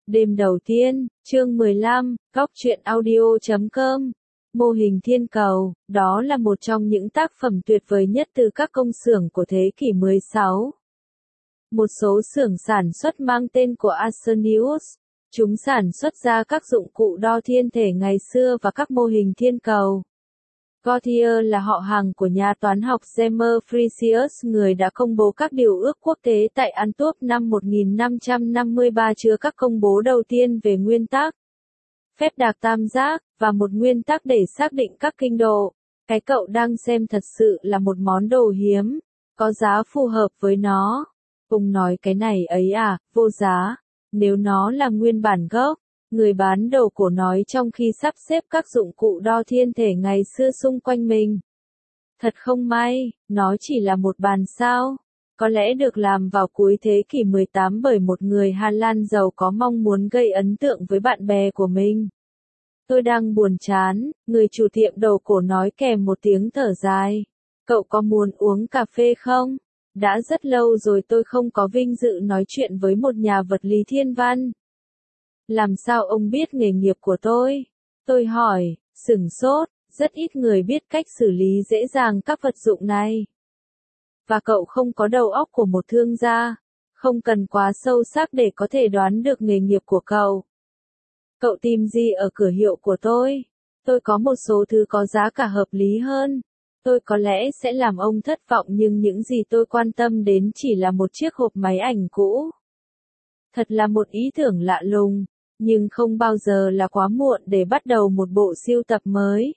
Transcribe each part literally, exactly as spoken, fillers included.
Đêm đầu tiên, chương mười lăm, góc truyện audio chấm com. Mô hình thiên cầu, đó là một trong những tác phẩm tuyệt vời nhất từ các công xưởng của thế kỷ mười sáu. Một số xưởng sản xuất mang tên của Arsenius. Chúng sản xuất ra các dụng cụ đo thiên thể ngày xưa và các mô hình thiên cầu. Gautier là họ hàng của nhà toán học James Frisius, người đã công bố các điều ước quốc tế tại Antwerp năm một nghìn năm trăm năm mươi ba, chứa các công bố đầu tiên về nguyên tắc phép đạc tam giác, và một nguyên tắc để xác định các kinh độ. Cái cậu đang xem thật sự là một món đồ hiếm, có giá phù hợp với nó. Ông nói cái này ấy à, vô giá, nếu nó là nguyên bản gốc. Người bán đồ cổ nói trong khi sắp xếp các dụng cụ đo thiên thể ngày xưa xung quanh mình. Thật không may, nó chỉ là một bàn sao. Có lẽ được làm vào cuối thế kỷ mười tám bởi một người Hà Lan giàu có mong muốn gây ấn tượng với bạn bè của mình. Tôi đang buồn chán, người chủ tiệm đồ cổ nói kèm một tiếng thở dài. Cậu có muốn uống cà phê không? Đã rất lâu rồi tôi không có vinh dự nói chuyện với một nhà vật lý thiên văn. Làm sao ông biết nghề nghiệp của tôi? Tôi hỏi, sửng sốt, rất ít người biết cách xử lý dễ dàng các vật dụng này. Và cậu không có đầu óc của một thương gia, không cần quá sâu sắc để có thể đoán được nghề nghiệp của cậu. Cậu tìm gì ở cửa hiệu của tôi? Tôi có một số thứ có giá cả hợp lý hơn. Tôi có lẽ sẽ làm ông thất vọng, nhưng những gì tôi quan tâm đến chỉ là một chiếc hộp máy ảnh cũ. Thật là một ý tưởng lạ lùng. Nhưng không bao giờ là quá muộn để bắt đầu một bộ sưu tập mới.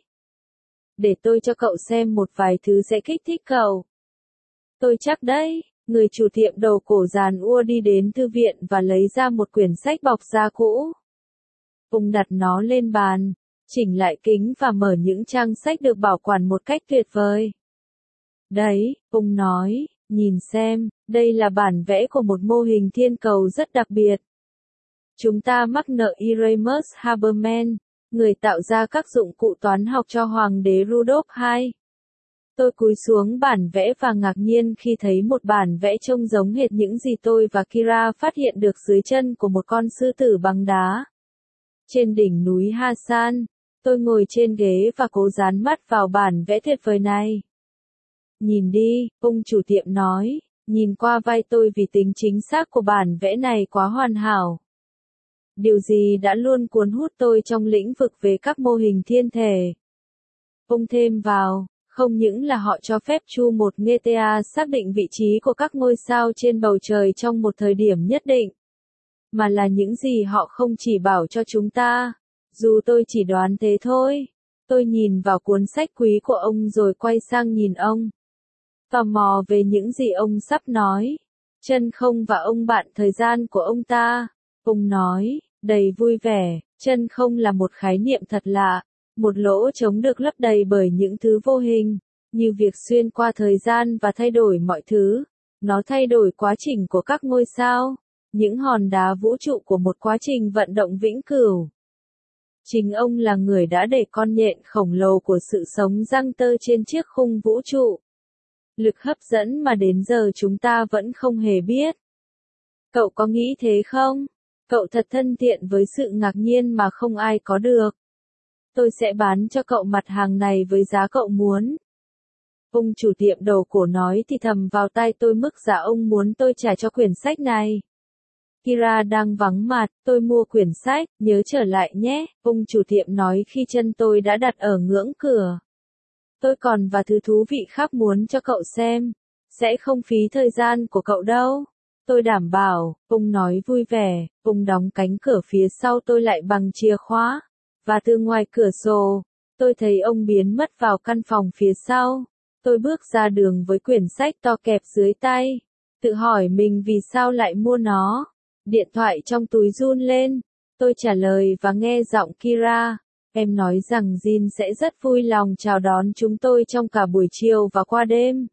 Để tôi cho cậu xem một vài thứ sẽ kích thích cậu. Tôi chắc đấy, người chủ tiệm đồ cổ giàn ua đi đến thư viện và lấy ra một quyển sách bọc da cũ. Ông đặt nó lên bàn, chỉnh lại kính và mở những trang sách được bảo quản một cách tuyệt vời. Đấy, ông nói, nhìn xem, đây là bản vẽ của một mô hình thiên cầu rất đặc biệt. Chúng ta mắc nợ Erasmus Habermas, người tạo ra các dụng cụ toán học cho Hoàng đế Rudolf đệ nhị. Tôi cúi xuống bản vẽ và ngạc nhiên khi thấy một bản vẽ trông giống hệt những gì tôi và Kira phát hiện được dưới chân của một con sư tử bằng đá. Trên đỉnh núi Hassan, tôi ngồi trên ghế và cố dán mắt vào bản vẽ tuyệt vời này. Nhìn đi, ông chủ tiệm nói, nhìn qua vai tôi vì tính chính xác của bản vẽ này quá hoàn hảo. Điều gì đã luôn cuốn hút tôi trong lĩnh vực về các mô hình thiên thể? Ông thêm vào, không những là họ cho phép Chu một giê tê a xác định vị trí của các ngôi sao trên bầu trời trong một thời điểm nhất định, mà là những gì họ không chỉ bảo cho chúng ta. Dù tôi chỉ đoán thế thôi. Tôi nhìn vào cuốn sách quý của ông rồi quay sang nhìn ông. Tò mò về những gì ông sắp nói. Chân không và ông bạn thời gian của ông ta. Ông nói, đầy vui vẻ, chân không là một khái niệm thật lạ, một lỗ trống được lấp đầy bởi những thứ vô hình, như việc xuyên qua thời gian và thay đổi mọi thứ. Nó thay đổi quá trình của các ngôi sao, những hòn đá vũ trụ của một quá trình vận động vĩnh cửu. Chính ông là người đã để con nhện khổng lồ của sự sống giăng tơ trên chiếc khung vũ trụ. Lực hấp dẫn mà đến giờ chúng ta vẫn không hề biết. Cậu có nghĩ thế không? Cậu thật thân thiện với sự ngạc nhiên mà không ai có được. Tôi sẽ bán cho cậu mặt hàng này với giá cậu muốn. Ông chủ tiệm đồ cổ nói thì thầm vào tai tôi mức giá ông muốn tôi trả cho quyển sách này. Kira đang vắng mặt, tôi mua quyển sách, nhớ trở lại nhé, ông chủ tiệm nói khi chân tôi đã đặt ở ngưỡng cửa. Tôi còn và thứ thú vị khác muốn cho cậu xem. Sẽ không phí thời gian của cậu đâu. Tôi đảm bảo, ông nói vui vẻ, ông đóng cánh cửa phía sau tôi lại bằng chìa khóa. Và từ ngoài cửa sổ, tôi thấy ông biến mất vào căn phòng phía sau. Tôi bước ra đường với quyển sách to kẹp dưới tay. Tự hỏi mình vì sao lại mua nó. Điện thoại trong túi run lên. Tôi trả lời và nghe giọng Kira. Em nói rằng Jin sẽ rất vui lòng chào đón chúng tôi trong cả buổi chiều và qua đêm.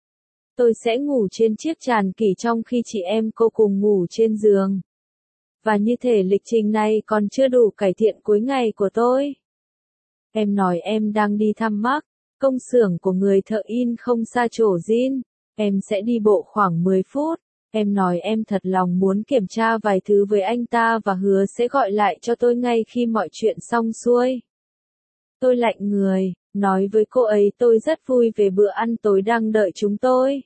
Tôi sẽ ngủ trên chiếc tràn kỷ trong khi chị em cô cùng ngủ trên giường. Và như thể lịch trình này còn chưa đủ cải thiện cuối ngày của tôi. Em nói em đang đi thăm Mark, công xưởng của người thợ in không xa chỗ Jin. Em sẽ đi bộ khoảng mười phút. Em nói em thật lòng muốn kiểm tra vài thứ với anh ta và hứa sẽ gọi lại cho tôi ngay khi mọi chuyện xong xuôi. Tôi lạnh người, nói với cô ấy tôi rất vui về bữa ăn tối đang đợi chúng tôi.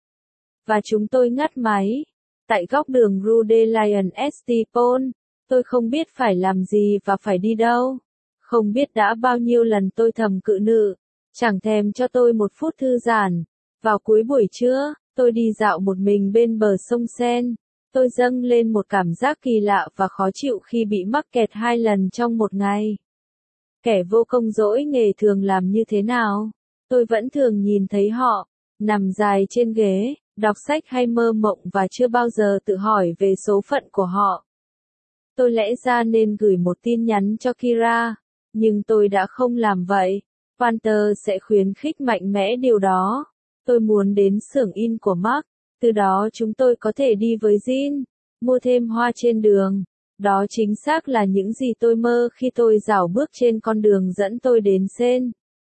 Và chúng tôi ngắt máy. Tại góc đường Rue de Lyon Estepon, tôi không biết phải làm gì và phải đi đâu. Không biết đã bao nhiêu lần tôi thầm cự nữ, chẳng thèm cho tôi một phút thư giãn. Vào cuối buổi trưa, tôi đi dạo một mình bên bờ sông Sen. Tôi dâng lên một cảm giác kỳ lạ và khó chịu khi bị mắc kẹt hai lần trong một ngày. Kẻ vô công dỗi nghề thường làm như thế nào? Tôi vẫn thường nhìn thấy họ, nằm dài trên ghế, đọc sách hay mơ mộng và chưa bao giờ tự hỏi về số phận của họ. Tôi lẽ ra nên gửi một tin nhắn cho Kira, nhưng tôi đã không làm vậy. Panther sẽ khuyến khích mạnh mẽ điều đó. Tôi muốn đến xưởng in của Mark, từ đó chúng tôi có thể đi với Jean, mua thêm hoa trên đường. Đó chính xác là những gì tôi mơ khi tôi rảo bước trên con đường dẫn tôi đến Saint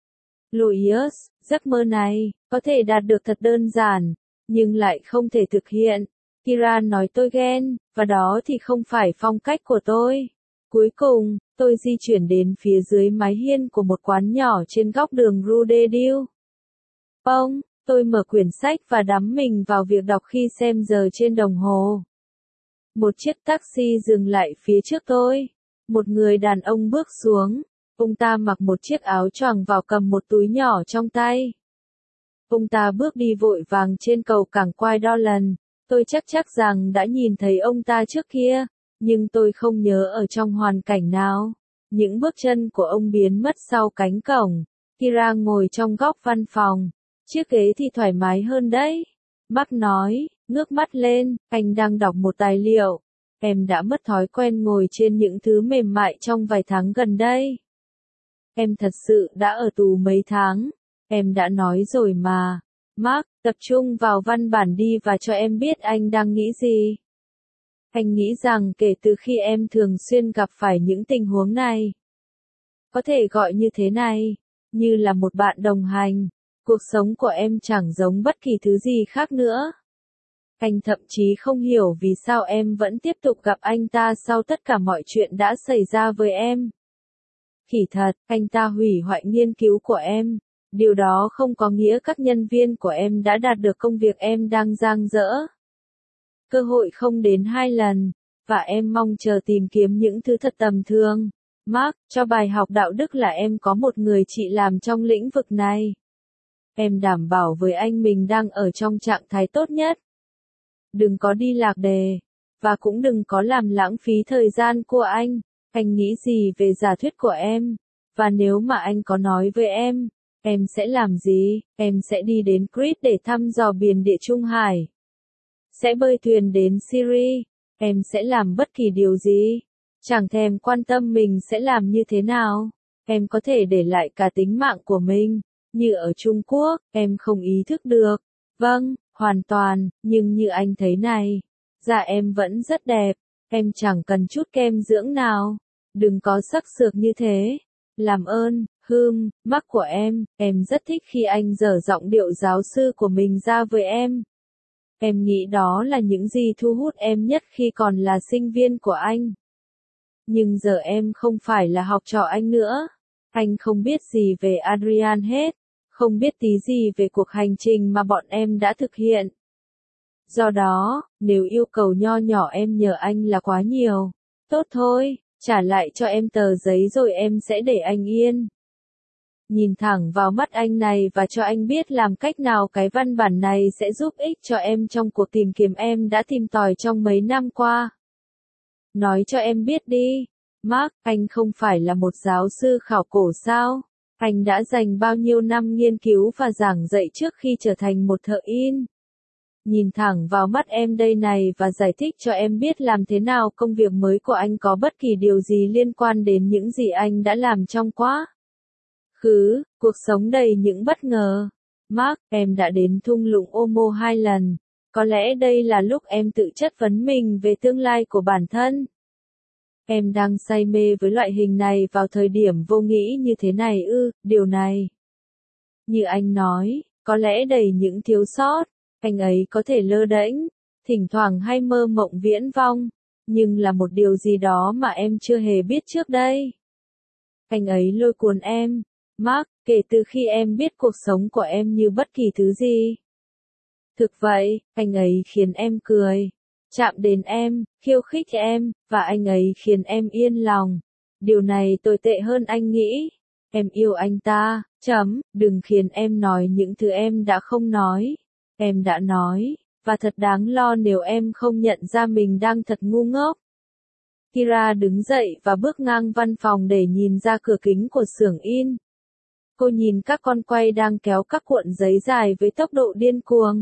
Louis. Giấc mơ này có thể đạt được thật đơn giản, nhưng lại không thể thực hiện. Kira nói tôi ghen, và đó thì không phải phong cách của tôi. Cuối cùng, tôi di chuyển đến phía dưới mái hiên của một quán nhỏ trên góc đường Rue de Dieu. Pông, tôi mở quyển sách và đắm mình vào việc đọc khi xem giờ trên đồng hồ. Một chiếc taxi dừng lại phía trước tôi. Một người đàn ông bước xuống. Ông ta mặc một chiếc áo choàng vào cầm một túi nhỏ trong tay. Ông ta bước đi vội vàng trên cầu cảng Quai Dolan. Tôi chắc chắc rằng đã nhìn thấy ông ta trước kia, nhưng tôi không nhớ ở trong hoàn cảnh nào. Những bước chân của ông biến mất sau cánh cổng. Kira ngồi trong góc văn phòng. Chiếc ghế thì thoải mái hơn đấy. Mark nói, ngước mắt lên, anh đang đọc một tài liệu. Em đã mất thói quen ngồi trên những thứ mềm mại trong vài tháng gần đây. Em thật sự đã ở tù mấy tháng. Em đã nói rồi mà. Mark, tập trung vào văn bản đi và cho em biết anh đang nghĩ gì. Anh nghĩ rằng kể từ khi em thường xuyên gặp phải những tình huống này, có thể gọi như thế này, như là một bạn đồng hành, cuộc sống của em chẳng giống bất kỳ thứ gì khác nữa. Anh thậm chí không hiểu vì sao em vẫn tiếp tục gặp anh ta sau tất cả mọi chuyện đã xảy ra với em. Kỳ thật, anh ta hủy hoại nghiên cứu của em. Điều đó không có nghĩa các nhân viên của em đã đạt được công việc em đang dang dở. Cơ hội không đến hai lần, và em mong chờ tìm kiếm những thứ thật tầm thường. Mark, cho bài học đạo đức là em có một người chị làm trong lĩnh vực này. Em đảm bảo với anh mình đang ở trong trạng thái tốt nhất. Đừng có đi lạc đề, và cũng đừng có làm lãng phí thời gian của anh. Anh nghĩ gì về giả thuyết của em? Và nếu mà anh có nói với em, em sẽ làm gì? Em sẽ đi đến Crete để thăm dò biển Địa Trung Hải. Sẽ bơi thuyền đến Syria. Em sẽ làm bất kỳ điều gì. Chẳng thèm quan tâm mình sẽ làm như thế nào. Em có thể để lại cả tính mạng của mình. Như ở Trung Quốc, em không ý thức được. Vâng, hoàn toàn, nhưng như anh thấy này. Da em vẫn rất đẹp. Em chẳng cần chút kem dưỡng nào. Đừng có sắc sược như thế. Làm ơn, hừm, Mark của em, em rất thích khi anh dở giọng điệu giáo sư của mình ra với em. Em nghĩ đó là những gì thu hút em nhất khi còn là sinh viên của anh. Nhưng giờ em không phải là học trò anh nữa. Anh không biết gì về Adrian hết. Không biết tí gì về cuộc hành trình mà bọn em đã thực hiện. Do đó, nếu yêu cầu nho nhỏ em nhờ anh là quá nhiều, tốt thôi, trả lại cho em tờ giấy rồi em sẽ để anh yên. Nhìn thẳng vào mắt anh này và cho anh biết làm cách nào cái văn bản này sẽ giúp ích cho em trong cuộc tìm kiếm em đã tìm tòi trong mấy năm qua. Nói cho em biết đi, Mark, anh không phải là một giáo sư khảo cổ sao? Anh đã dành bao nhiêu năm nghiên cứu và giảng dạy trước khi trở thành một thợ in. Nhìn thẳng vào mắt em đây này và giải thích cho em biết làm thế nào công việc mới của anh có bất kỳ điều gì liên quan đến những gì anh đã làm trong quá khứ, cuộc sống đầy những bất ngờ. Mark, em đã đến thung lũng Omo hai lần. Có lẽ đây là lúc em tự chất vấn mình về tương lai của bản thân. Em đang say mê với loại hình này vào thời điểm vô nghĩ như thế này ư, điều này. Như anh nói, có lẽ đầy những thiếu sót, anh ấy có thể lơ đễnh, thỉnh thoảng hay mơ mộng viễn vong, nhưng là một điều gì đó mà em chưa hề biết trước đây. Anh ấy lôi cuốn em, Mark, kể từ khi em biết cuộc sống của em như bất kỳ thứ gì. Thực vậy, anh ấy khiến em cười, chạm đến em, khiêu khích em, và anh ấy khiến em yên lòng. Điều này tồi tệ hơn anh nghĩ. Em yêu anh ta, chấm, đừng khiến em nói những thứ em đã không nói. Em đã nói, và thật đáng lo nếu em không nhận ra mình đang thật ngu ngốc. Kira đứng dậy và bước ngang văn phòng để nhìn ra cửa kính của xưởng in. Cô nhìn các con quay đang kéo các cuộn giấy dài với tốc độ điên cuồng.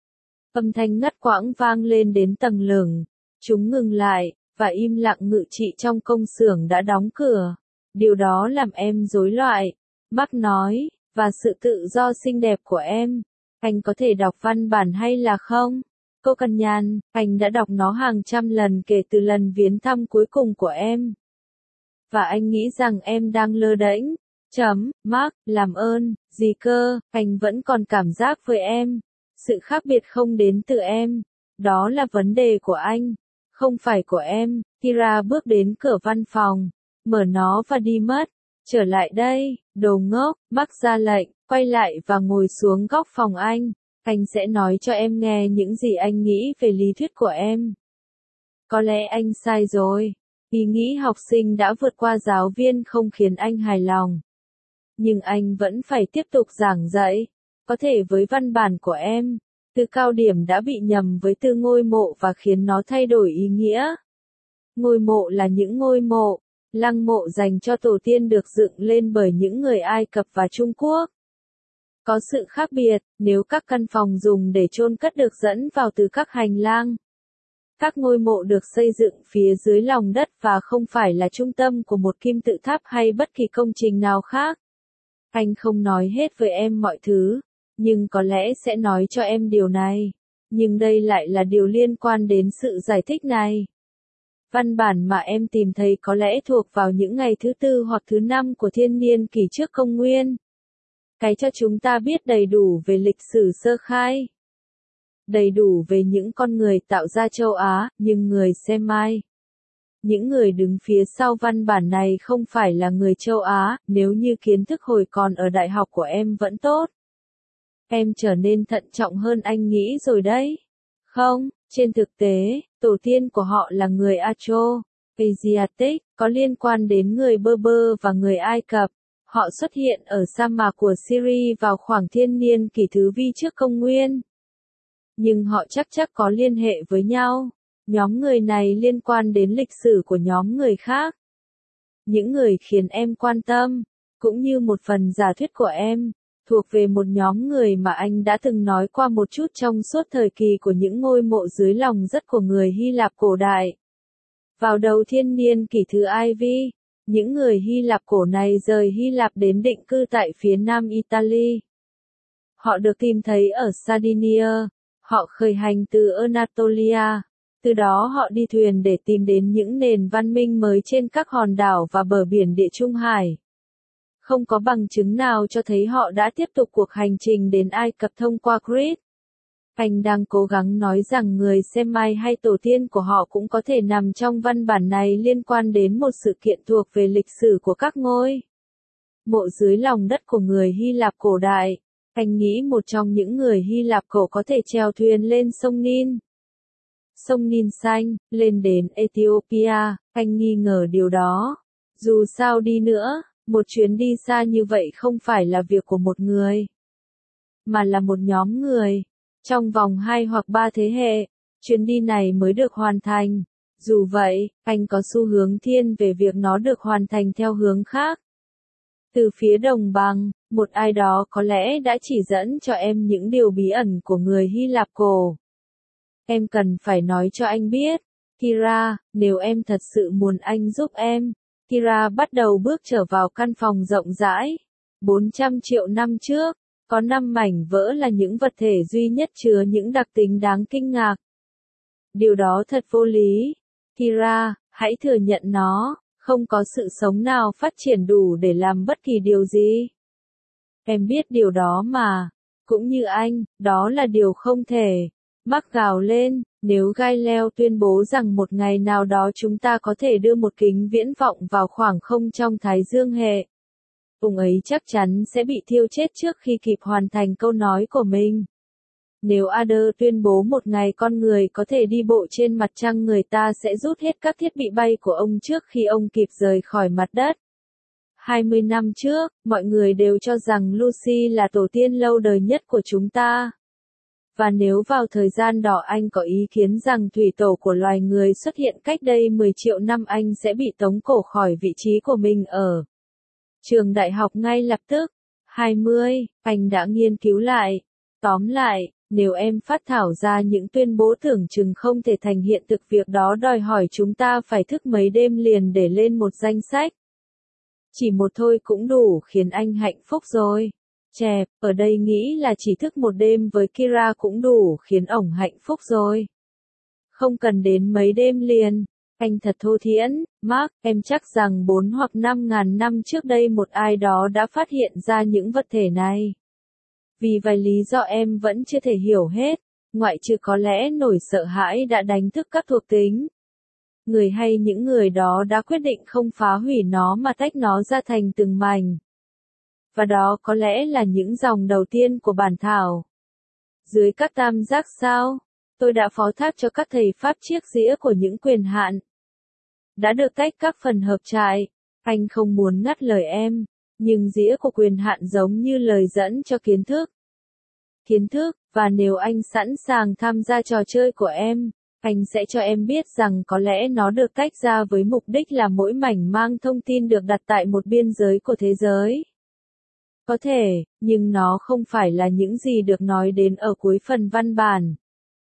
Âm thanh ngắt quãng vang lên đến tầng lửng. Chúng ngừng lại, và im lặng ngự trị trong công xưởng đã đóng cửa. Điều đó làm em rối loạn, Mark nói, và sự tự do xinh đẹp của em. Anh có thể đọc văn bản hay là không? Cô cằn nhằn, anh đã đọc nó hàng trăm lần kể từ lần viếng thăm cuối cùng của em. Và anh nghĩ rằng em đang lơ đễnh. Chấm, Mark, làm ơn, gì cơ, anh vẫn còn cảm giác với em. Sự khác biệt không đến từ em. Đó là vấn đề của anh, không phải của em. Kira bước đến cửa văn phòng, mở nó và đi mất. Trở lại đây, đồ ngốc, Mark ra lệnh, quay lại và ngồi xuống góc phòng anh. Anh sẽ nói cho em nghe những gì anh nghĩ về lý thuyết của em. Có lẽ anh sai rồi. Ý nghĩ học sinh đã vượt qua giáo viên không khiến anh hài lòng. Nhưng anh vẫn phải tiếp tục giảng dạy. Có thể với văn bản của em, từ cao điểm đã bị nhầm với từ ngôi mộ và khiến nó thay đổi ý nghĩa. Ngôi mộ là những ngôi mộ, lăng mộ dành cho tổ tiên được dựng lên bởi những người Ai Cập và Trung Quốc. Có sự khác biệt, nếu các căn phòng dùng để chôn cất được dẫn vào từ các hành lang. Các ngôi mộ được xây dựng phía dưới lòng đất và không phải là trung tâm của một kim tự tháp hay bất kỳ công trình nào khác. Anh không nói hết với em mọi thứ, nhưng có lẽ sẽ nói cho em điều này. Nhưng đây lại là điều liên quan đến sự giải thích này. Văn bản mà em tìm thấy có lẽ thuộc vào những ngày thứ tư hoặc thứ năm của thiên niên kỷ trước công nguyên. Cái cho chúng ta biết đầy đủ về lịch sử sơ khai. Đầy đủ về những con người tạo ra châu Á, nhưng người Semite. Những người đứng phía sau văn bản này không phải là người châu Á, nếu như kiến thức hồi còn ở đại học của em vẫn tốt. Em trở nên thận trọng hơn anh nghĩ rồi đấy. Không, trên thực tế, tổ tiên của họ là người Acho, Asiatic, có liên quan đến người Berber và người Ai Cập. Họ xuất hiện ở sa mạc của Syria vào khoảng thiên niên kỷ thứ vi trước công nguyên. Nhưng họ chắc chắc có liên hệ với nhau. Nhóm người này liên quan đến lịch sử của nhóm người khác. Những người khiến em quan tâm, cũng như một phần giả thuyết của em, thuộc về một nhóm người mà anh đã từng nói qua một chút trong suốt thời kỳ của những ngôi mộ dưới lòng đất của người Hy Lạp cổ đại. Vào đầu thiên niên kỷ thứ Ivy, những người Hy Lạp cổ này rời Hy Lạp đến định cư tại phía nam Italy. Họ được tìm thấy ở Sardinia. Họ khởi hành từ Anatolia. Từ đó họ đi thuyền để tìm đến những nền văn minh mới trên các hòn đảo và bờ biển Địa Trung Hải. Không có bằng chứng nào cho thấy họ đã tiếp tục cuộc hành trình đến Ai Cập thông qua Crete. Anh đang cố gắng nói rằng người Semite hay tổ tiên của họ cũng có thể nằm trong văn bản này liên quan đến một sự kiện thuộc về lịch sử của các ngôi mộ dưới lòng đất của người Hy Lạp cổ đại. Anh nghĩ một trong những người Hy Lạp cổ có thể chèo thuyền lên sông Nin. Sông Nin xanh, lên đến Ethiopia, anh nghi ngờ điều đó. Dù sao đi nữa, một chuyến đi xa như vậy không phải là việc của một người, mà là một nhóm người. Trong vòng hai hoặc ba thế hệ, chuyến đi này mới được hoàn thành. Dù vậy, anh có xu hướng thiên về việc nó được hoàn thành theo hướng khác. Từ phía đồng bằng, một ai đó có lẽ đã chỉ dẫn cho em những điều bí ẩn của người Hy Lạp cổ. Em cần phải nói cho anh biết, Kira, nếu em thật sự muốn anh giúp em. Kira bắt đầu bước trở vào căn phòng rộng rãi. bốn trăm triệu năm trước, có năm mảnh vỡ là những vật thể duy nhất chứa những đặc tính đáng kinh ngạc. Điều đó thật vô lý. Kira, hãy thừa nhận nó, không có sự sống nào phát triển đủ để làm bất kỳ điều gì. Em biết điều đó mà. Cũng như anh, đó là điều không thể. Mark gào lên, Nếu Galileo tuyên bố rằng một ngày nào đó chúng ta có thể đưa một kính viễn vọng vào khoảng không trong Thái Dương hệ, ông ấy chắc chắn sẽ bị thiêu chết trước khi kịp hoàn thành câu nói của mình. Nếu Adler tuyên bố một ngày con người có thể đi bộ trên mặt trăng, người ta sẽ rút hết các thiết bị bay của ông trước khi ông kịp rời khỏi mặt đất. hai mươi năm trước, mọi người đều cho rằng Lucy là tổ tiên lâu đời nhất của chúng ta. Và nếu vào thời gian đó anh có ý kiến rằng thủy tổ của loài người xuất hiện cách đây mười triệu năm, anh sẽ bị tống cổ khỏi vị trí của mình ở trường đại học ngay lập tức. hai mươi, anh đã nghiên cứu lại. Tóm lại, nếu em phát thảo ra những tuyên bố tưởng chừng không thể thành hiện thực, việc đó đòi hỏi chúng ta phải thức mấy đêm liền để lên một danh sách. Chỉ một thôi cũng đủ khiến anh hạnh phúc rồi. Chẹp, ở đây nghĩ là chỉ thức một đêm với Kira cũng đủ khiến ổng hạnh phúc rồi. Không cần đến mấy đêm liền. Anh thật thô thiển, Mark, em chắc rằng bốn hoặc năm ngàn năm trước đây một ai đó đã phát hiện ra những vật thể này. Vì vài lý do em vẫn chưa thể hiểu hết, ngoại trừ có lẽ nỗi sợ hãi đã đánh thức các thuộc tính. Người hay những người đó đã quyết định không phá hủy nó mà tách nó ra thành từng mảnh. Và đó có lẽ là những dòng đầu tiên của bản thảo. Dưới các tam giác sao, tôi đã phó thác cho các thầy Pháp chiếc dĩa của những quyền hạn. Đã được tách các phần hợp trại. Anh không muốn ngắt lời em, nhưng dĩa của quyền hạn giống như lời dẫn cho kiến thức. Kiến thức, và nếu anh sẵn sàng tham gia trò chơi của em, anh sẽ cho em biết rằng có lẽ nó được tách ra với mục đích là mỗi mảnh mang thông tin được đặt tại một biên giới của thế giới. Có thể, nhưng nó không phải là những gì được nói đến ở cuối phần văn bản.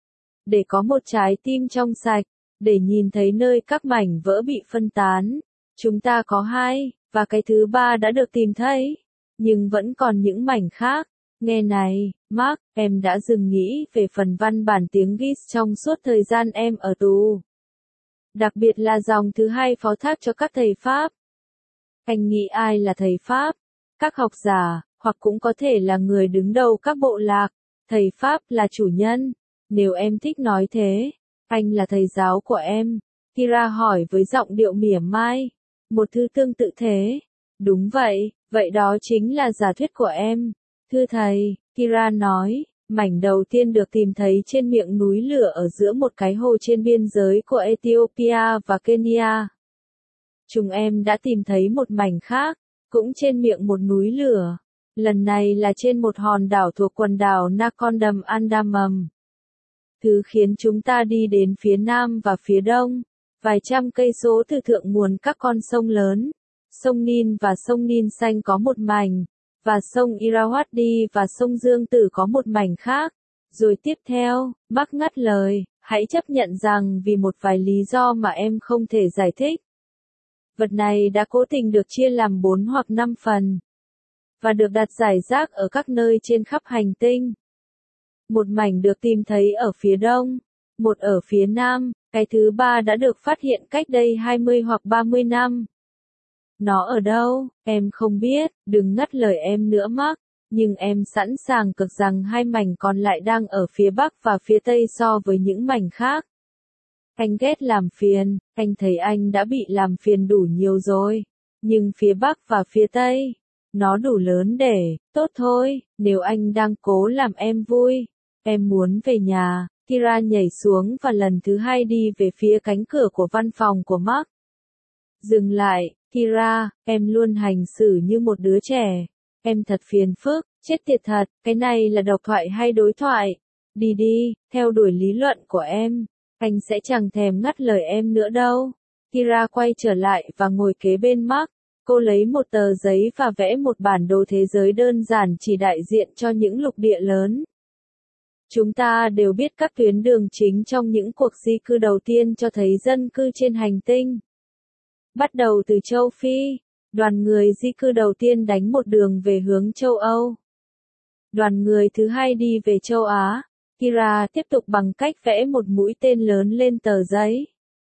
Để có một trái tim trong sạch, để nhìn thấy nơi các mảnh vỡ bị phân tán, chúng ta có hai, và cái thứ ba đã được tìm thấy. Nhưng vẫn còn những mảnh khác. Nghe này, Mark, em đã dừng nghĩ về phần văn bản tiếng Gis trong suốt thời gian em ở tù. Đặc biệt là dòng thứ hai phó thác cho các thầy Pháp. Anh nghĩ ai là thầy Pháp? Các học giả, hoặc cũng có thể là người đứng đầu các bộ lạc. Thầy Pháp là chủ nhân. Nếu em thích nói thế, anh là thầy giáo của em. Kira hỏi với giọng điệu mỉa mai. Một thứ tương tự thế. Đúng vậy, vậy đó chính là giả thuyết của em. Thưa thầy, Kira nói, mảnh đầu tiên được tìm thấy trên miệng núi lửa ở giữa một cái hồ trên biên giới của Ethiopia và Kenya. Chúng em đã tìm thấy một mảnh khác, cũng trên miệng một núi lửa. Lần này là trên một hòn đảo thuộc quần đảo Nakondam Andaman. Thứ khiến chúng ta đi đến phía nam và phía đông, vài trăm cây số từ thượng nguồn các con sông lớn. Sông Nin và sông Nin xanh có một mảnh, và sông Irrawaddy và sông Dương Tử có một mảnh khác. Rồi tiếp theo, Mark ngắt lời, hãy chấp nhận rằng vì một vài lý do mà em không thể giải thích, vật này đã cố tình được chia làm bốn hoặc năm phần, và được đặt rải rác ở các nơi trên khắp hành tinh. Một mảnh được tìm thấy ở phía đông, một ở phía nam, cái thứ ba đã được phát hiện cách đây hai mươi hoặc ba mươi năm. Nó ở đâu, em không biết, đừng ngắt lời em nữa Mark, nhưng em sẵn sàng cược rằng hai mảnh còn lại đang ở phía bắc và phía tây so với những mảnh khác. Anh ghét làm phiền, anh thấy anh đã bị làm phiền đủ nhiều rồi, nhưng phía bắc và phía tây, nó đủ lớn để, tốt thôi, nếu anh đang cố làm em vui, em muốn về nhà. Kira nhảy xuống và lần thứ hai đi về phía cánh cửa của văn phòng của Mark. Dừng lại, Kira, em luôn hành xử như một đứa trẻ. Em thật phiền phức, chết tiệt thật, cái này là độc thoại hay đối thoại? Đi đi, theo đuổi lý luận của em. Anh sẽ chẳng thèm ngắt lời em nữa đâu. Kira quay trở lại và ngồi kế bên Mark. Cô lấy một tờ giấy và vẽ một bản đồ thế giới đơn giản chỉ đại diện cho những lục địa lớn. Chúng ta đều biết các tuyến đường chính trong những cuộc di cư đầu tiên cho thấy dân cư trên hành tinh. Bắt đầu từ châu Phi, đoàn người di cư đầu tiên đánh một đường về hướng châu Âu. Đoàn người thứ hai đi về châu Á. Kira tiếp tục bằng cách vẽ một mũi tên lớn lên tờ giấy.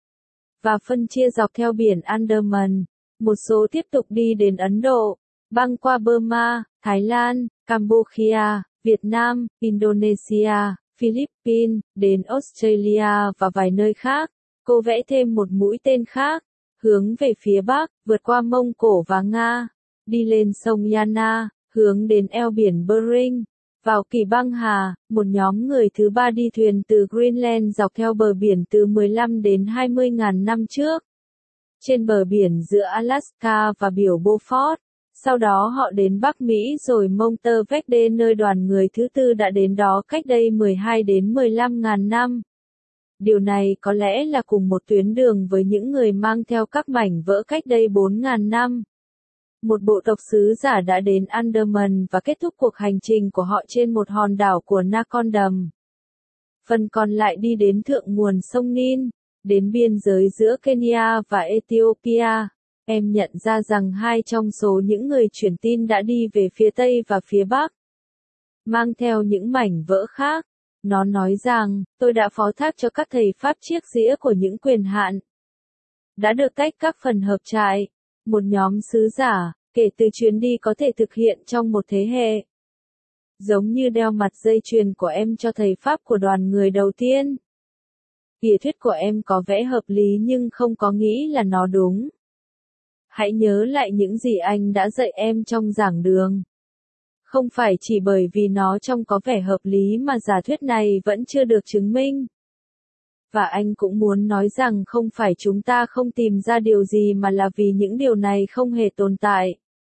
Và phân chia dọc theo biển Andaman. Một số tiếp tục đi đến Ấn Độ, băng qua Burma, Thái Lan, Campuchia, Việt Nam, Indonesia, Philippines, đến Australia và vài nơi khác. Cô vẽ thêm một mũi tên khác, hướng về phía bắc, vượt qua Mông Cổ và Nga, đi lên sông Yana, hướng đến eo biển Bering. Vào kỳ băng hà, một nhóm người thứ ba đi thuyền từ Greenland dọc theo bờ biển từ mười lăm đến hai mươi ngàn năm trước. Trên bờ biển giữa Alaska và biểu Beaufort. Sau đó họ đến Bắc Mỹ rồi Monterverde nơi đoàn người thứ tư đã đến đó cách đây mười hai đến mười lăm ngàn năm. Điều này có lẽ là cùng một tuyến đường với những người mang theo các mảnh vỡ cách đây bốn ngàn năm. Một bộ tộc sứ giả đã đến Andaman và kết thúc cuộc hành trình của họ trên một hòn đảo của Nakondam. Phần còn lại đi đến thượng nguồn sông Nin, đến biên giới giữa Kenya và Ethiopia. Em nhận ra rằng hai trong số những người truyền tin đã đi về phía Tây và phía Bắc, mang theo những mảnh vỡ khác. Nó nói rằng, tôi đã phó thác cho các thầy Pháp chiếc dĩa của những quyền hạn. Đã được tách các phần hợp trại. Một nhóm sứ giả, kể từ chuyến đi có thể thực hiện trong một thế hệ. Giống như đeo mặt dây chuyền của em cho thầy Pháp của đoàn người đầu tiên. Tỉa thuyết của em có vẻ hợp lý nhưng không có nghĩ là nó đúng. Hãy nhớ lại những gì anh đã dạy em trong giảng đường. Không phải chỉ bởi vì nó trông có vẻ hợp lý mà giả thuyết này vẫn chưa được chứng minh. Và anh cũng muốn nói rằng không phải chúng ta không tìm ra điều gì mà là vì những điều này không hề tồn tại.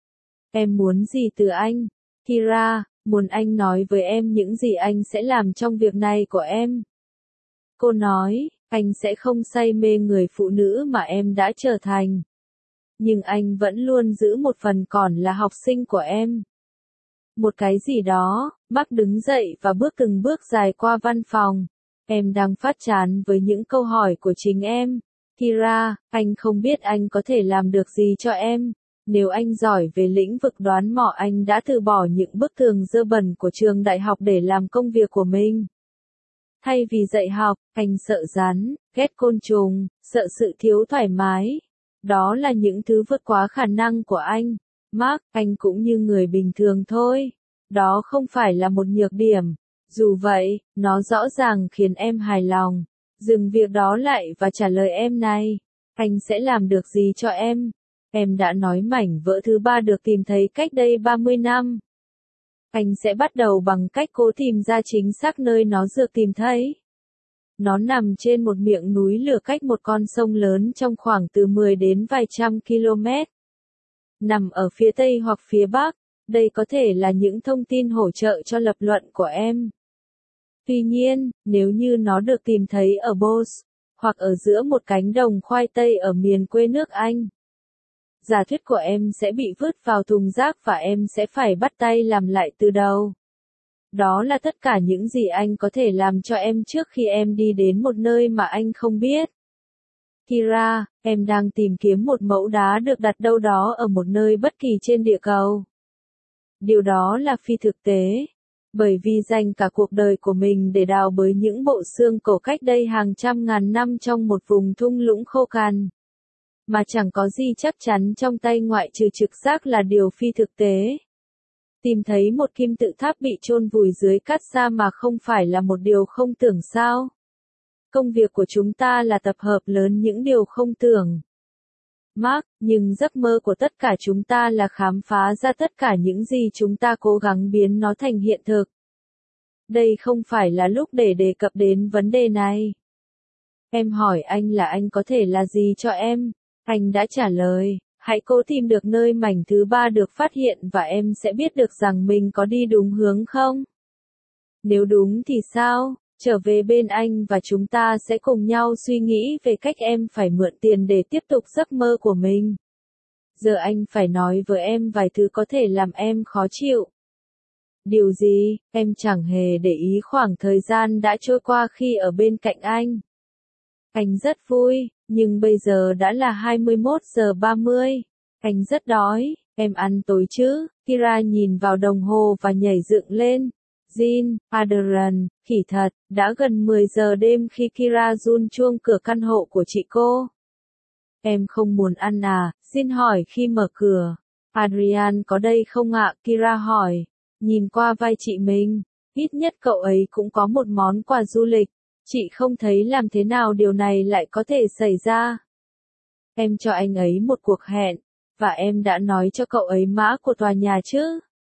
Em muốn gì từ anh? Kira, muốn anh nói với em những gì anh sẽ làm trong việc này của em. Cô nói, anh sẽ không say mê người phụ nữ mà em đã trở thành. Nhưng anh vẫn luôn giữ một phần còn là học sinh của em. Một cái gì đó, Mark đứng dậy và bước từng bước dài qua văn phòng. Em đang phát chán với những câu hỏi của chính em. Kira, anh không biết anh có thể làm được gì cho em. Nếu anh giỏi về lĩnh vực đoán mò anh đã từ bỏ những bức tường dơ bẩn của trường đại học để làm công việc của mình. Thay vì dạy học, anh sợ rắn, ghét côn trùng, sợ sự thiếu thoải mái. Đó là những thứ vượt quá khả năng của anh. Mark, anh cũng như người bình thường thôi. Đó không phải là một nhược điểm. Dù vậy, nó rõ ràng khiến em hài lòng. Dừng việc đó lại và trả lời em này. Anh sẽ làm được gì cho em? Em đã nói mảnh vỡ thứ ba được tìm thấy cách đây ba mươi năm. Anh sẽ bắt đầu bằng cách cố tìm ra chính xác nơi nó được tìm thấy. Nó nằm trên một miệng núi lửa cách một con sông lớn trong khoảng từ mười đến vài trăm km. Nằm ở phía Tây hoặc phía Bắc, đây có thể là những thông tin hỗ trợ cho lập luận của em. Tuy nhiên, nếu như nó được tìm thấy ở Beauce, hoặc ở giữa một cánh đồng khoai tây ở miền quê nước Anh, giả thuyết của em sẽ bị vứt vào thùng rác và em sẽ phải bắt tay làm lại từ đầu. Đó là tất cả những gì anh có thể làm cho em trước khi em đi đến một nơi mà anh không biết. Kira, em đang tìm kiếm một mẫu đá được đặt đâu đó ở một nơi bất kỳ trên địa cầu. Điều đó là phi thực tế. Bởi vì dành cả cuộc đời của mình để đào bới những bộ xương cổ cách đây hàng trăm ngàn năm trong một vùng thung lũng khô cằn. Mà chẳng có gì chắc chắn trong tay ngoại trừ trực giác là điều phi thực tế. Tìm thấy một kim tự tháp bị chôn vùi dưới cát sa mà không phải là một điều không tưởng sao? Công việc của chúng ta là tập hợp lớn những điều không tưởng. Mark, nhưng giấc mơ của tất cả chúng ta là khám phá ra tất cả những gì chúng ta cố gắng biến nó thành hiện thực. Đây không phải là lúc để đề cập đến vấn đề này. Em hỏi anh là anh có thể là gì cho em? Anh đã trả lời, hãy cố tìm được nơi mảnh thứ ba được phát hiện và em sẽ biết được rằng mình có đi đúng hướng không? Nếu đúng thì sao? Trở về bên anh và chúng ta sẽ cùng nhau suy nghĩ về cách em phải mượn tiền để tiếp tục giấc mơ của mình. Giờ anh phải nói với em vài thứ có thể làm em khó chịu. Điều gì? Em chẳng hề để ý khoảng thời gian đã trôi qua khi ở bên cạnh anh. Anh rất vui, nhưng bây giờ đã là hai mươi mốt giờ ba mươi. Anh rất đói, em ăn tối chứ? Kira nhìn vào đồng hồ và nhảy dựng lên. Jean, Adrian, khỉ thật, đã gần mười giờ đêm khi Kira run chuông cửa căn hộ của chị cô. Em không muốn ăn à? Jean hỏi khi mở cửa. Adrian có đây không ạ? Kira hỏi. Nhìn qua vai chị mình. Ít nhất cậu ấy cũng có một món quà du lịch. Chị không thấy làm thế nào điều này lại có thể xảy ra. Em cho anh ấy một cuộc hẹn, và em đã nói cho cậu ấy mã của tòa nhà chứ?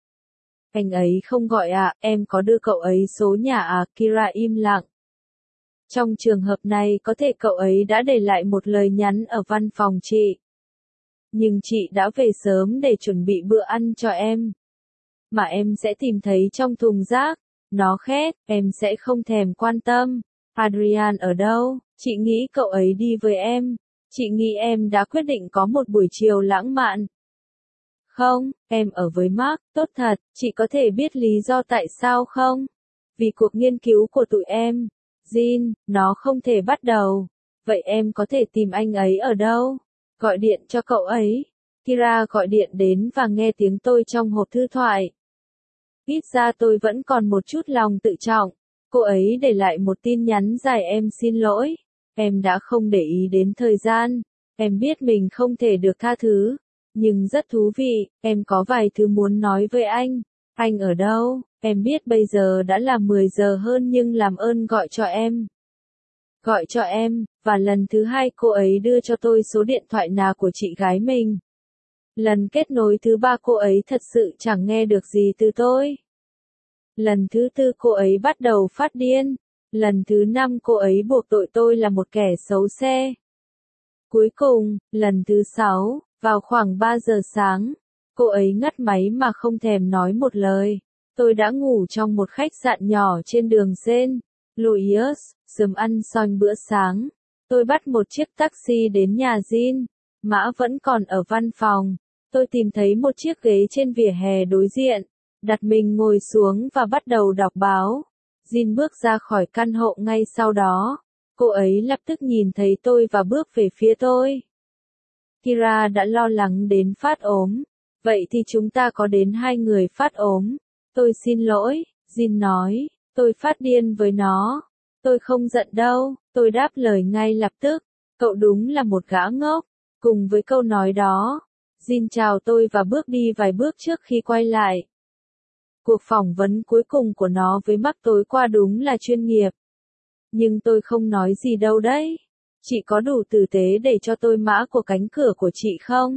Anh ấy không gọi à, em có đưa cậu ấy số nhà à? Kira im lặng. Trong trường hợp này có thể cậu ấy đã để lại một lời nhắn ở văn phòng chị. Nhưng chị đã về sớm để chuẩn bị bữa ăn cho em. Mà em sẽ tìm thấy trong thùng rác. Nó khét, em sẽ không thèm quan tâm. Adrian ở đâu? Chị nghĩ cậu ấy đi với em. Chị nghĩ em đã quyết định có một buổi chiều lãng mạn. Không, em ở với Mark, tốt thật, chị có thể biết lý do tại sao không? Vì cuộc nghiên cứu của tụi em. Jean, nó không thể bắt đầu. Vậy em có thể tìm anh ấy ở đâu? Gọi điện cho cậu ấy. Kira gọi điện đến và nghe tiếng tôi trong hộp thư thoại. Ít ra tôi vẫn còn một chút lòng tự trọng. Cô ấy để lại một tin nhắn dài: em xin lỗi. Em đã không để ý đến thời gian. Em biết mình không thể được tha thứ. Nhưng rất thú vị, em có vài thứ muốn nói với anh. Anh ở đâu? Em biết bây giờ đã là mười giờ hơn nhưng làm ơn gọi cho em. Gọi cho em, và lần thứ hai cô ấy đưa cho tôi số điện thoại nào của chị gái mình. Lần kết nối thứ ba cô ấy thật sự chẳng nghe được gì từ tôi. Lần thứ tư cô ấy bắt đầu phát điên. Lần thứ năm cô ấy buộc tội tôi là một kẻ xấu xe. Cuối cùng, lần thứ sáu, vào khoảng ba giờ sáng, cô ấy ngắt máy mà không thèm nói một lời. Tôi đã ngủ trong một khách sạn nhỏ trên đường Saint Louis, sớm ăn xong bữa sáng. Tôi bắt một chiếc taxi đến nhà Jean. Mã vẫn còn ở văn phòng. Tôi tìm thấy một chiếc ghế trên vỉa hè đối diện, đặt mình ngồi xuống và bắt đầu đọc báo. Jean bước ra khỏi căn hộ ngay sau đó. Cô ấy lập tức nhìn thấy tôi và bước về phía tôi. Kira đã lo lắng đến phát ốm. Vậy thì chúng ta có đến hai người phát ốm. Tôi xin lỗi, Jean nói. Tôi phát điên với nó. Tôi không giận đâu, tôi đáp lời ngay lập tức. Cậu đúng là một gã ngốc. Cùng với câu nói đó, Jean chào tôi và bước đi vài bước trước khi quay lại. Cuộc phỏng vấn cuối cùng của nó với Mark tối qua đúng là chuyên nghiệp. Nhưng tôi không nói gì đâu đấy. Chị có đủ tử tế để cho tôi mã của cánh cửa của chị không?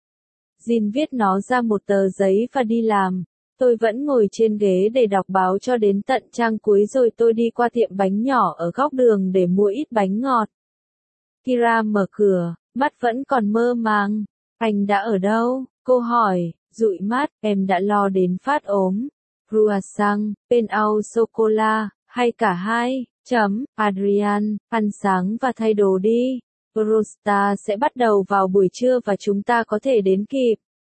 Jean viết nó ra một tờ giấy và đi làm. Tôi vẫn ngồi trên ghế để đọc báo cho đến tận trang cuối rồi tôi đi qua tiệm bánh nhỏ ở góc đường để mua ít bánh ngọt. Kira mở cửa, mắt vẫn còn mơ màng. Anh đã ở đâu? Cô hỏi, dụi mắt, em đã lo đến phát ốm. Croissant, pain au chocolat, hay cả hai? Chấm, Adrian, ăn sáng và thay đồ đi. Rosta sẽ bắt đầu vào buổi trưa và chúng ta có thể đến kịp.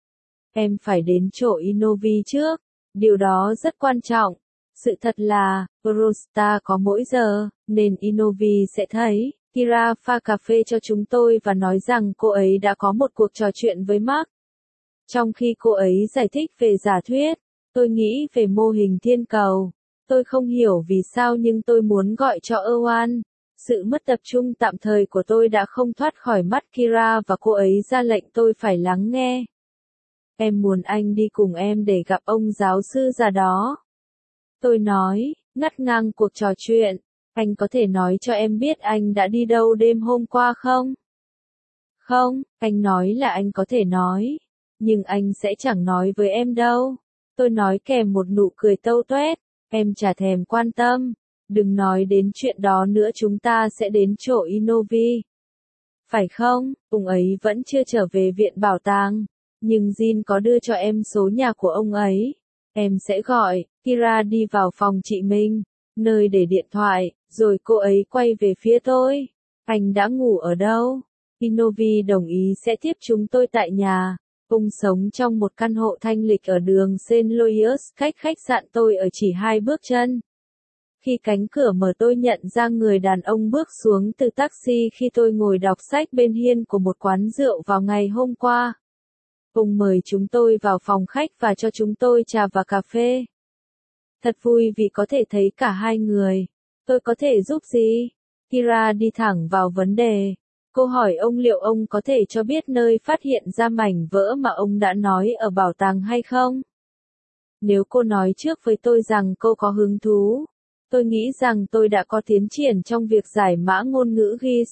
Em phải đến chỗ Innovi trước. Điều đó rất quan trọng. Sự thật là, Rosta có mỗi giờ, nên Innovi sẽ thấy. Kira pha cà phê cho chúng tôi và nói rằng cô ấy đã có một cuộc trò chuyện với Mark. Trong khi cô ấy giải thích về giả thuyết, tôi nghĩ về mô hình thiên cầu. Tôi không hiểu vì sao nhưng tôi muốn gọi cho Erwan. Sự mất tập trung tạm thời của tôi đã không thoát khỏi mắt Kira và cô ấy ra lệnh tôi phải lắng nghe. Em muốn anh đi cùng em để gặp ông giáo sư già đó. Tôi nói, ngắt ngang cuộc trò chuyện. Anh có thể nói cho em biết anh đã đi đâu đêm hôm qua không? Không, anh nói là anh có thể nói. Nhưng anh sẽ chẳng nói với em đâu. Tôi nói kèm một nụ cười tâu tuét. Em chả thèm quan tâm. Đừng nói đến chuyện đó nữa, chúng ta sẽ đến chỗ Innovi. Phải không? Ông ấy vẫn chưa trở về viện bảo tàng. Nhưng Jean có đưa cho em số nhà của ông ấy. Em sẽ gọi. Kira đi vào phòng chị mình, nơi để điện thoại, rồi cô ấy quay về phía tôi. Anh đã ngủ ở đâu? Innovi đồng ý sẽ tiếp chúng tôi tại nhà. Ông sống trong một căn hộ thanh lịch ở đường Saint Louis, cách khách sạn tôi ở chỉ hai bước chân. Khi cánh cửa mở tôi nhận ra người đàn ông bước xuống từ taxi khi tôi ngồi đọc sách bên hiên của một quán rượu vào ngày hôm qua. Ông mời chúng tôi vào phòng khách và cho chúng tôi trà và cà phê. Thật vui vì có thể thấy cả hai người. Tôi có thể giúp gì? Kira đi thẳng vào vấn đề. Cô hỏi ông liệu ông có thể cho biết nơi phát hiện ra mảnh vỡ mà ông đã nói ở bảo tàng hay không? Nếu cô nói trước với tôi rằng cô có hứng thú, tôi nghĩ rằng tôi đã có tiến triển trong việc giải mã ngôn ngữ giê i ét.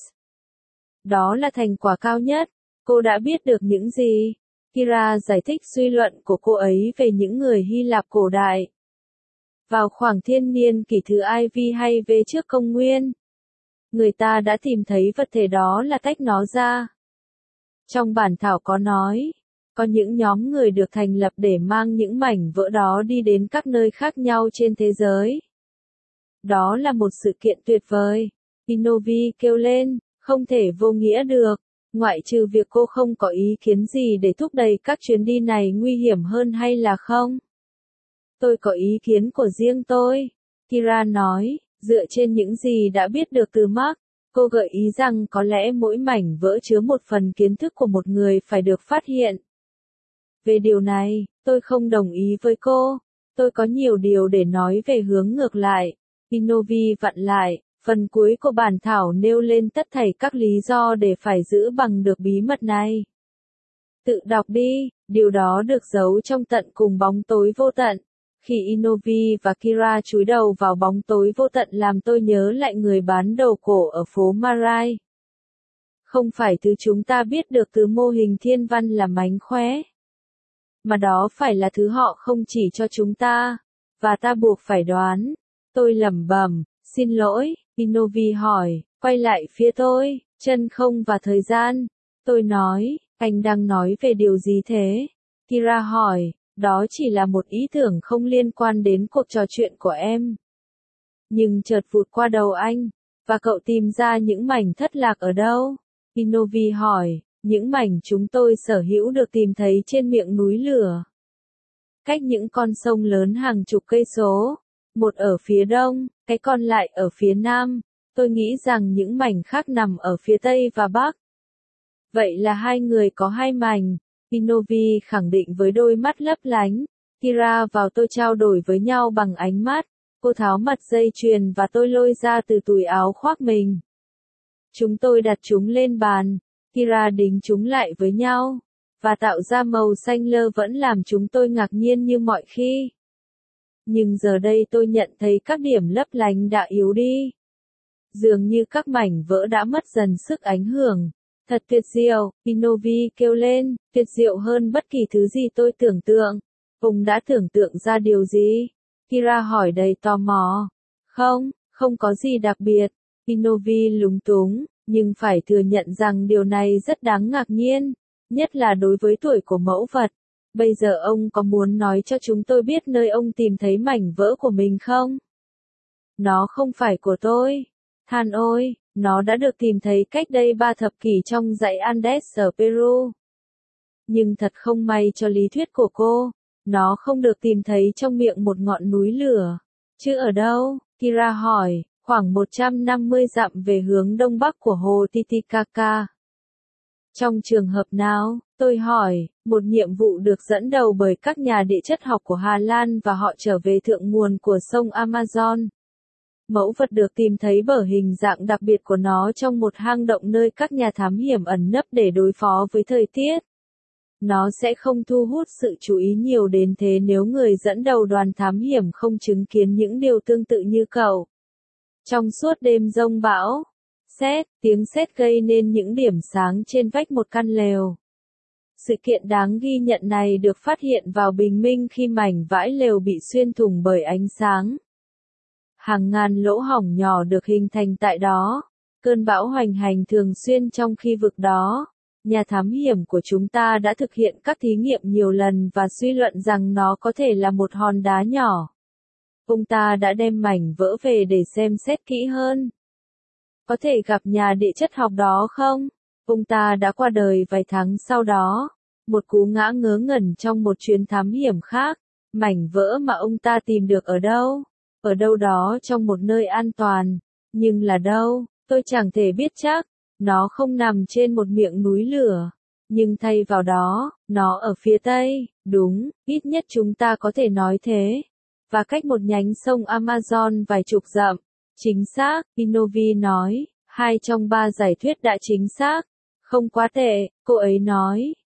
Đó là thành quả cao nhất. Cô đã biết được những gì? Kira giải thích suy luận của cô ấy về những người Hy Lạp cổ đại. Vào khoảng thiên niên kỷ thứ I V hay V trước công nguyên, người ta đã tìm thấy vật thể đó là tách nó ra. Trong bản thảo có nói, có những nhóm người được thành lập để mang những mảnh vỡ đó đi đến các nơi khác nhau trên thế giới. Đó là một sự kiện tuyệt vời. Inovi kêu lên, không thể vô nghĩa được, ngoại trừ việc cô không có ý kiến gì để thúc đẩy các chuyến đi này nguy hiểm hơn hay là không? Tôi có ý kiến của riêng tôi, Kira nói, dựa trên những gì đã biết được từ Mark. Cô gợi ý rằng có lẽ mỗi mảnh vỡ chứa một phần kiến thức của một người phải được phát hiện. Về điều này, tôi không đồng ý với cô. Tôi có nhiều điều để nói về hướng ngược lại. Inovi vặn lại, phần cuối của bản thảo nêu lên tất thảy các lý do để phải giữ bằng được bí mật này. Tự đọc đi, điều đó được giấu trong tận cùng bóng tối vô tận. Khi Inovi và Kira chúi đầu vào bóng tối vô tận làm tôi nhớ lại người bán đồ cổ ở phố Marai. Không phải thứ chúng ta biết được từ mô hình thiên văn là mánh khóe, mà đó phải là thứ họ không chỉ cho chúng ta, và ta buộc phải đoán. Tôi lẩm bẩm, xin lỗi, Inovi hỏi, quay lại phía tôi, chân không và thời gian. Tôi nói, anh đang nói về điều gì thế? Kira hỏi, đó chỉ là một ý tưởng không liên quan đến cuộc trò chuyện của em. Nhưng chợt vụt qua đầu anh, và cậu tìm ra những mảnh thất lạc ở đâu? Inovi hỏi, những mảnh chúng tôi sở hữu được tìm thấy trên miệng núi lửa. Cách những con sông lớn hàng chục cây số, một ở phía đông, cái còn lại ở phía nam, tôi nghĩ rằng những mảnh khác nằm ở phía tây và bắc. Vậy là hai người có hai mảnh. Inovi khẳng định với đôi mắt lấp lánh. Kira và tôi trao đổi với nhau bằng ánh mắt. Cô tháo mặt dây chuyền và tôi lôi ra từ túi áo khoác mình. Chúng tôi đặt chúng lên bàn. Kira đính chúng lại với nhau, và tạo ra màu xanh lơ vẫn làm chúng tôi ngạc nhiên như mọi khi. Nhưng giờ đây tôi nhận thấy các điểm lấp lánh đã yếu đi. Dường như các mảnh vỡ đã mất dần sức ảnh hưởng. Thật tuyệt diệu, Inovi kêu lên, tuyệt diệu hơn bất kỳ thứ gì tôi tưởng tượng. Ông đã tưởng tượng ra điều gì? Kira hỏi đầy tò mò. Không, không có gì đặc biệt. Inovi lúng túng, nhưng phải thừa nhận rằng điều này rất đáng ngạc nhiên, nhất là đối với tuổi của mẫu vật. Bây giờ ông có muốn nói cho chúng tôi biết nơi ông tìm thấy mảnh vỡ của mình không? Nó không phải của tôi. Than ôi, nó đã được tìm thấy cách đây ba thập kỷ trong dãy Andes ở Peru. Nhưng thật không may cho lý thuyết của cô, nó không được tìm thấy trong miệng một ngọn núi lửa. Chứ ở đâu? Kira hỏi, khoảng một trăm năm mươi dặm về hướng đông bắc của hồ Titicaca. Trong trường hợp nào? Tôi hỏi, một nhiệm vụ được dẫn đầu bởi các nhà địa chất học của Hà Lan và họ trở về thượng nguồn của sông Amazon. Mẫu vật được tìm thấy bởi hình dạng đặc biệt của nó trong một hang động nơi các nhà thám hiểm ẩn nấp để đối phó với thời tiết. Nó sẽ không thu hút sự chú ý nhiều đến thế nếu người dẫn đầu đoàn thám hiểm không chứng kiến những điều tương tự như cậu. Trong suốt đêm giông bão, sét, tiếng sét gây nên những điểm sáng trên vách một căn lều. Sự kiện đáng ghi nhận này được phát hiện vào bình minh khi mảnh vãi lều bị xuyên thủng bởi ánh sáng. Hàng ngàn lỗ hổng nhỏ được hình thành tại đó. Cơn bão hoành hành thường xuyên trong khi vực đó. Nhà thám hiểm của chúng ta đã thực hiện các thí nghiệm nhiều lần và suy luận rằng nó có thể là một hòn đá nhỏ. Ông ta đã đem mảnh vỡ về để xem xét kỹ hơn. Có thể gặp nhà địa chất học đó không? Ông ta đã qua đời vài tháng sau đó. Một cú ngã ngớ ngẩn trong một chuyến thám hiểm khác. Mảnh vỡ mà ông ta tìm được ở đâu? Ở đâu đó trong một nơi an toàn. Nhưng là đâu? Tôi chẳng thể biết chắc. Nó không nằm trên một miệng núi lửa. Nhưng thay vào đó, nó ở phía tây. Đúng, ít nhất chúng ta có thể nói thế. Và cách một nhánh sông Amazon vài chục dặm. Chính xác, Inovi nói. Hai trong ba giải thuyết đã chính xác. Không quá tệ, cô ấy nói.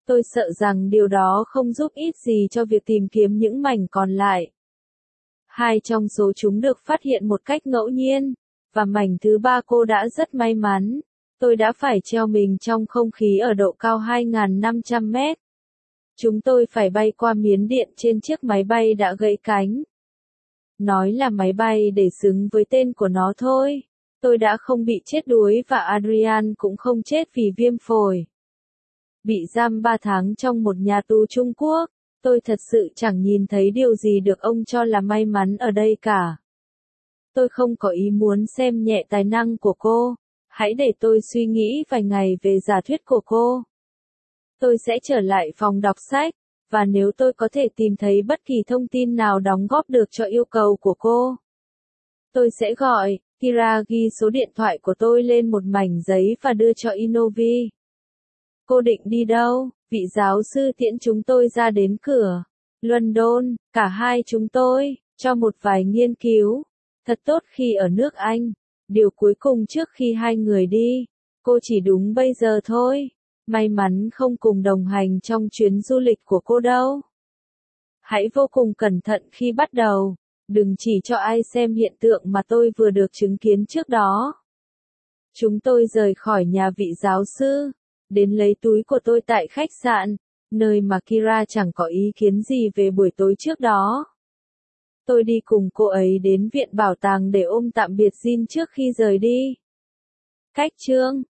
Tôi sợ rằng điều đó không giúp ích gì cho việc tìm kiếm những mảnh còn lại. Hai trong số chúng được phát hiện một cách ngẫu nhiên, và mảnh thứ ba cô đã rất may mắn. Tôi đã phải treo mình trong không khí ở độ cao hai nghìn năm trăm mét. Chúng tôi phải bay qua miến điện trên chiếc máy bay đã gãy cánh. Nói là máy bay để xứng với tên của nó thôi. Tôi đã không bị chết đuối và Adrian cũng không chết vì viêm phổi. Bị giam ba tháng trong một nhà tù Trung Quốc, tôi thật sự chẳng nhìn thấy điều gì được ông cho là may mắn ở đây cả. Tôi không có ý muốn xem nhẹ tài năng của cô. Hãy để tôi suy nghĩ vài ngày về giả thuyết của cô. Tôi sẽ trở lại phòng đọc sách, và nếu tôi có thể tìm thấy bất kỳ thông tin nào đóng góp được cho yêu cầu của cô, tôi sẽ gọi. Kira ghi số điện thoại của tôi lên một mảnh giấy và đưa cho Inovi. Cô định đi đâu? Vị giáo sư tiễn chúng tôi ra đến cửa London, cả hai chúng tôi, cho một vài nghiên cứu. Thật tốt khi ở nước Anh. Điều cuối cùng trước khi hai người đi, cô chỉ đúng bây giờ thôi. May mắn không cùng đồng hành trong chuyến du lịch của cô đâu. Hãy vô cùng cẩn thận khi bắt đầu. Đừng chỉ cho ai xem hiện tượng mà tôi vừa được chứng kiến trước đó. Chúng tôi rời khỏi nhà vị giáo sư, đến lấy túi của tôi tại khách sạn, nơi mà Kira chẳng có ý kiến gì về buổi tối trước đó. Tôi đi cùng cô ấy đến viện bảo tàng để ôm tạm biệt Jin trước khi rời đi. Cách chương